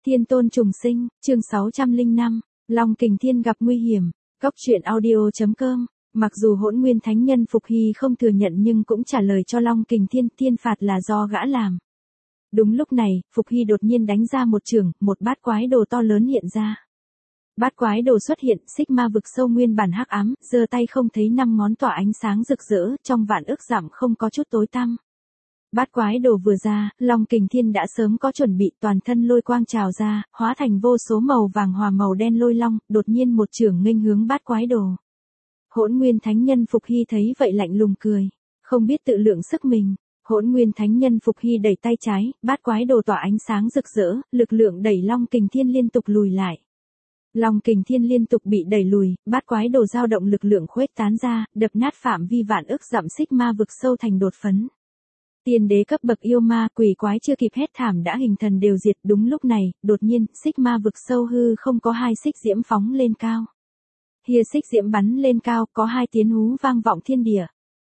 Thiên tôn trùng sinh, chương 605, Long Kình Thiên gặp nguy hiểm. Cốc truyện audio.com. Mặc dù Hỗn Nguyên Thánh Nhân Phục Hy không thừa nhận nhưng cũng trả lời cho Long Kình Thiên thiên phạt là do gã làm. Đúng lúc này, Phục Hy đột nhiên đánh ra một chưởng, một bát quái đồ to lớn hiện ra. Bát quái đồ xuất hiện, xích ma vực sâu nguyên bản hắc ám, giơ tay không thấy 5 ngón tỏa ánh sáng rực rỡ, trong vạn ức dặm không có chút tối tăm. Bát quái đồ vừa ra, Long Kình Thiên đã sớm có chuẩn bị, toàn thân lôi quang trào ra, hóa thành vô số màu vàng hòa màu đen lôi long, đột nhiên một chưởng nghênh hướng bát quái đồ. Hỗn Nguyên Thánh Nhân Phục Hy thấy vậy lạnh lùng cười, không biết tự lượng sức mình. Hỗn Nguyên Thánh Nhân Phục Hy đẩy tay trái, bát quái đồ tỏa ánh sáng rực rỡ, lực lượng đẩy Long Kình Thiên liên tục lùi lại. Long Kình Thiên liên tục bị đẩy lùi, bát quái đồ dao động lực lượng khuếch tán ra, đập nát phạm vi vạn ức dặm xích ma vực sâu thành đột phấn. Tiên đế cấp bậc yêu ma quỷ quái chưa kịp hét thảm đã hình thần đều diệt. Đúng lúc này, đột nhiên, xích ma vực sâu hư không có hai xích diễm phóng lên cao. Hia xích diễm bắn lên cao, có hai tiếng hú vang vọng thiên địa.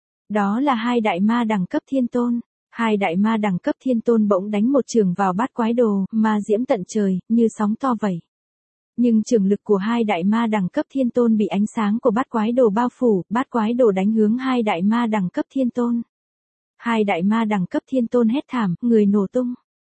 Đó là hai đại ma đẳng cấp thiên tôn. Hai đại ma đẳng cấp thiên tôn bỗng đánh một chưởng vào bát quái đồ, ma diễm tận trời, như sóng to vậy. Nhưng chưởng lực của hai đại ma đẳng cấp thiên tôn bị ánh sáng của bát quái đồ bao phủ, bát quái đồ đánh hướng hai đại ma đẳng cấp thiên tôn. Hai đại ma đẳng cấp thiên tôn hét thảm, người nổ tung.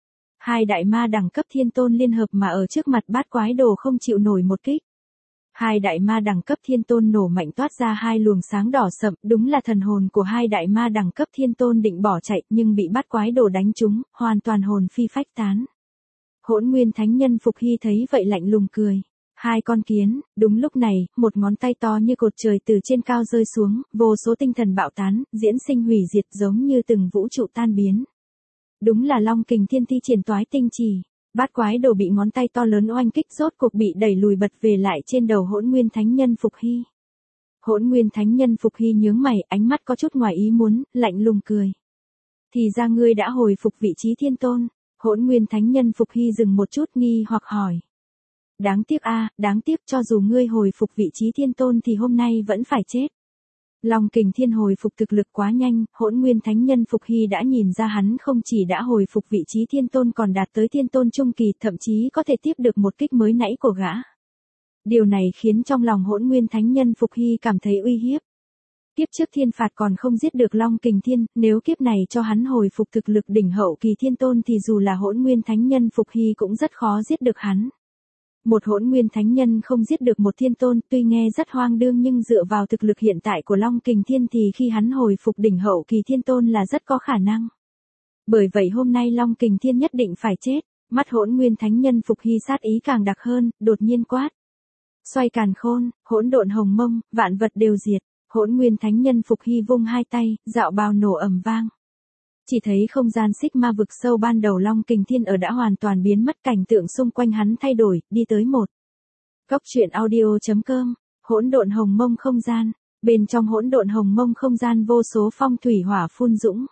Hai đại ma đẳng cấp thiên tôn liên hợp mà ở trước mặt bát quái đồ không chịu nổi một kích. Hai đại ma đẳng cấp thiên tôn nổ mạnh toát ra hai luồng sáng đỏ sậm, đúng là thần hồn của hai đại ma đẳng cấp thiên tôn định bỏ chạy nhưng bị bát quái đồ đánh trúng, hoàn toàn hồn phi phách tán. Hỗn Nguyên Thánh Nhân Phục Hy thấy vậy lạnh lùng cười. Hai con kiến, đúng lúc này, một ngón tay to như cột trời từ trên cao rơi xuống, vô số tinh thần bạo tán, diễn sinh hủy diệt giống như từng vũ trụ tan biến. Đúng là Long Kình Thiên thi triển toái tinh chỉ. Bát quái đồ bị ngón tay to lớn oanh kích rốt cuộc bị đẩy lùi bật về lại trên đầu Hỗn Nguyên Thánh Nhân Phục Hy. Hỗn Nguyên Thánh Nhân Phục Hy nhướng mày, ánh mắt có chút ngoài ý muốn, lạnh lùng cười. Thì ra ngươi đã hồi phục vị trí thiên tôn. Hỗn Nguyên Thánh Nhân Phục Hy dừng một chút nghi hoặc hỏi. Đáng tiếc đáng tiếc cho dù ngươi hồi phục vị trí thiên tôn thì hôm nay vẫn phải chết. Long Kình Thiên hồi phục thực lực quá nhanh, Hỗn Nguyên Thánh Nhân Phục Hy đã nhìn ra hắn không chỉ đã hồi phục vị trí thiên tôn còn đạt tới thiên tôn trung kỳ, thậm chí có thể tiếp được một kích mới nãy của gã. Điều này khiến trong lòng Hỗn Nguyên Thánh Nhân Phục Hy cảm thấy uy hiếp. Kiếp trước thiên phạt còn không giết được Long Kình Thiên, nếu kiếp này cho hắn hồi phục thực lực đỉnh hậu kỳ thiên tôn thì dù là Hỗn Nguyên Thánh Nhân Phục Hy cũng rất khó giết được hắn. Một Hỗn Nguyên Thánh Nhân không giết được một thiên tôn tuy nghe rất hoang đương nhưng dựa vào thực lực hiện tại của Long Kình Thiên thì khi hắn hồi phục đỉnh hậu kỳ thiên tôn là rất có khả năng. Bởi vậy hôm nay Long Kình Thiên nhất định phải chết. Mắt Hỗn Nguyên Thánh Nhân Phục Hy sát ý càng đặc hơn, đột nhiên quát. Xoay càn khôn, hỗn độn hồng mông, vạn vật đều diệt. Hỗn Nguyên Thánh Nhân Phục Hy vung hai tay, dạo bào nổ ầm vang. Chỉ thấy không gian xích ma vực sâu ban đầu Long Kình Thiên ở đã hoàn toàn biến mất, cảnh tượng xung quanh hắn thay đổi, đi tới một. Cốc truyện audio.com, hỗn độn hồng mông không gian. Bên trong hỗn độn hồng mông không gian vô số phong thủy hỏa phun dũng.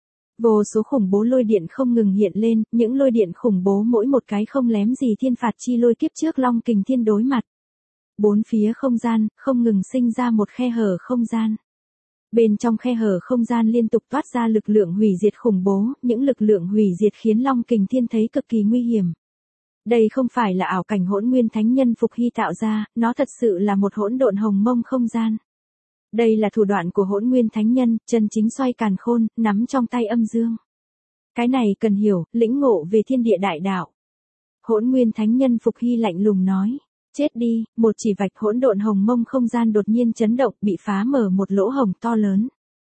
Vô số khủng bố lôi điện không ngừng hiện lên, những lôi điện khủng bố mỗi một cái không lém gì thiên phạt chi lôi kiếp trước Long Kình Thiên đối mặt. Bốn phía không gian, không ngừng sinh ra một khe hở không gian. Bên trong khe hở không gian liên tục toát ra lực lượng hủy diệt khủng bố, những lực lượng hủy diệt khiến Long Kình Thiên thấy cực kỳ nguy hiểm. Đây không phải là ảo cảnh Hỗn Nguyên Thánh Nhân Phục Hy tạo ra, nó thật sự là một hỗn độn hồng mông không gian. Đây là thủ đoạn của Hỗn Nguyên Thánh Nhân, chân chính xoay càn khôn, nắm trong tay âm dương. Cái này cần hiểu, lĩnh ngộ về thiên địa đại đạo. Hỗn Nguyên Thánh Nhân Phục Hy lạnh lùng nói. Chết đi, một chỉ vạch hỗn độn hồng mông không gian đột nhiên chấn động, bị phá mở một lỗ hổng to lớn.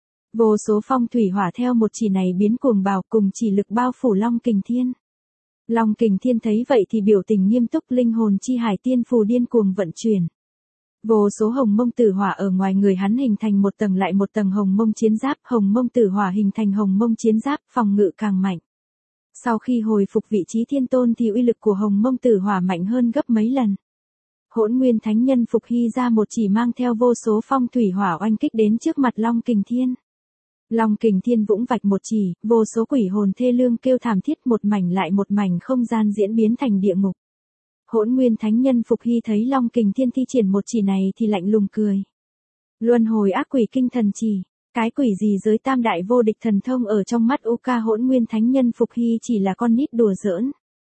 Vô số phong thủy hỏa theo một chỉ này biến cuồng bào, cùng chỉ lực bao phủ Long Kình Thiên. Long Kình Thiên thấy vậy thì biểu tình nghiêm túc, linh hồn chi hải tiên phù điên cuồng vận chuyển. Vô số hồng mông tử hỏa ở ngoài người hắn hình thành một tầng lại một tầng hồng mông chiến giáp, hồng mông tử hỏa hình thành hồng mông chiến giáp, phòng ngự càng mạnh. Sau khi hồi phục vị trí thiên tôn thì uy lực của hồng mông tử hỏa mạnh hơn gấp mấy lần. Hỗn Nguyên Thánh Nhân Phục Hy ra một chỉ mang theo vô số phong thủy hỏa oanh kích đến trước mặt Long Kình Thiên. Long Kình Thiên vũng vạch một chỉ, vô số quỷ hồn thê lương kêu thảm thiết, một mảnh lại một mảnh không gian diễn biến thành địa ngục. Hỗn Nguyên Thánh Nhân Phục Hy thấy Long Kình Thiên thi triển một chỉ này thì lạnh lùng cười. Luân hồi ác quỷ kinh thần chỉ, cái quỷ gì giới tam đại vô địch thần thông ở trong mắt Hỗn Nguyên Thánh Nhân Phục Hy chỉ là con nít đùa giỡn.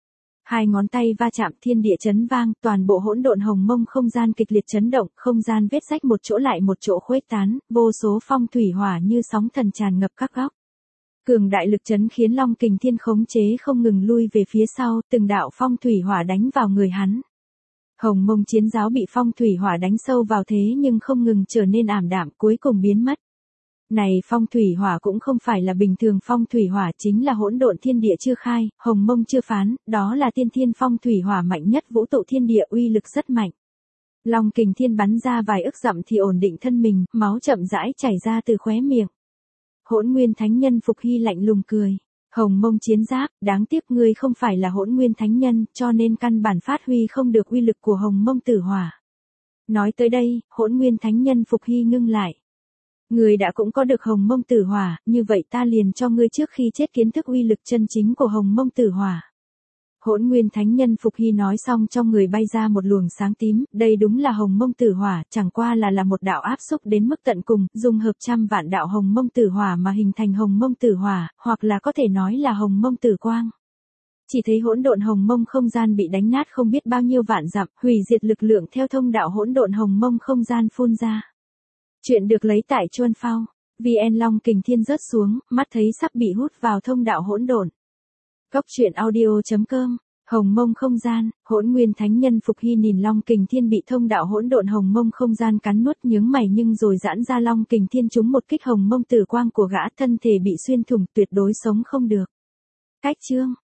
Hai ngón tay va chạm, thiên địa chấn vang, toàn bộ hỗn độn hồng mông không gian kịch liệt chấn động, không gian vết rách một chỗ lại một chỗ khuếch tán, vô số phong thủy hỏa như sóng thần tràn ngập các góc. Cường đại lực chấn khiến Long Kình Thiên khống chế không ngừng lui về phía sau, từng đạo phong thủy hỏa đánh vào người hắn. Hồng Mông Chiến Giáo bị phong thủy hỏa đánh sâu vào thế nhưng không ngừng trở nên ảm đạm, cuối cùng biến mất. Này phong thủy hỏa cũng không phải là bình thường phong thủy hỏa, chính là hỗn độn thiên địa chưa khai, Hồng Mông chưa phán, đó là tiên thiên phong thủy hỏa mạnh nhất vũ tụ thiên địa, uy lực rất mạnh. Long Kình Thiên bắn ra vài ức dặm thì ổn định thân mình, máu chậm rãi chảy ra từ khóe miệng. Hỗn Nguyên Thánh Nhân Phục Hy lạnh lùng cười. Hồng Mông Chiến Giáp, đáng tiếc ngươi không phải là Hỗn Nguyên Thánh Nhân, cho nên căn bản phát huy không được uy lực của Hồng Mông Tử Hỏa. Nói tới đây, Hỗn Nguyên Thánh Nhân Phục Hy ngưng lại. Ngươi đã cũng có được Hồng Mông Tử Hỏa, như vậy ta liền cho ngươi trước khi chết kiến thức uy lực chân chính của Hồng Mông Tử Hỏa. Hỗn Nguyên Thánh Nhân Phục Hy nói xong trong người bay ra một luồng sáng tím, đây đúng là Hồng Mông Tử Hỏa, chẳng qua là một đạo áp xúc đến mức tận cùng, dung hợp trăm vạn đạo Hồng Mông Tử Hỏa mà hình thành Hồng Mông Tử Hỏa, hoặc là có thể nói là Hồng Mông Tử Quang. Chỉ thấy hỗn độn Hồng Mông không gian bị đánh nát không biết bao nhiêu vạn dặm, hủy diệt lực lượng theo thông đạo hỗn độn Hồng Mông không gian phun ra. Chuyện được lấy tại Chuan Phao, VN. Long Kình Thiên rớt xuống, mắt thấy sắp bị hút vào thông đạo hỗn độn. Cốc truyện audio.com. Hồng Mông không gian, Hỗn Nguyên Thánh Nhân Phục Hy nhìn Long Kình Thiên bị thông đạo hỗn độn Hồng Mông không gian cắn nuốt, nhướng mày nhưng rồi giãn ra. Long Kình Thiên trúng một kích Hồng Mông Tử Quang của gã, thân thể bị xuyên thủng, tuyệt đối sống không được. Cách chương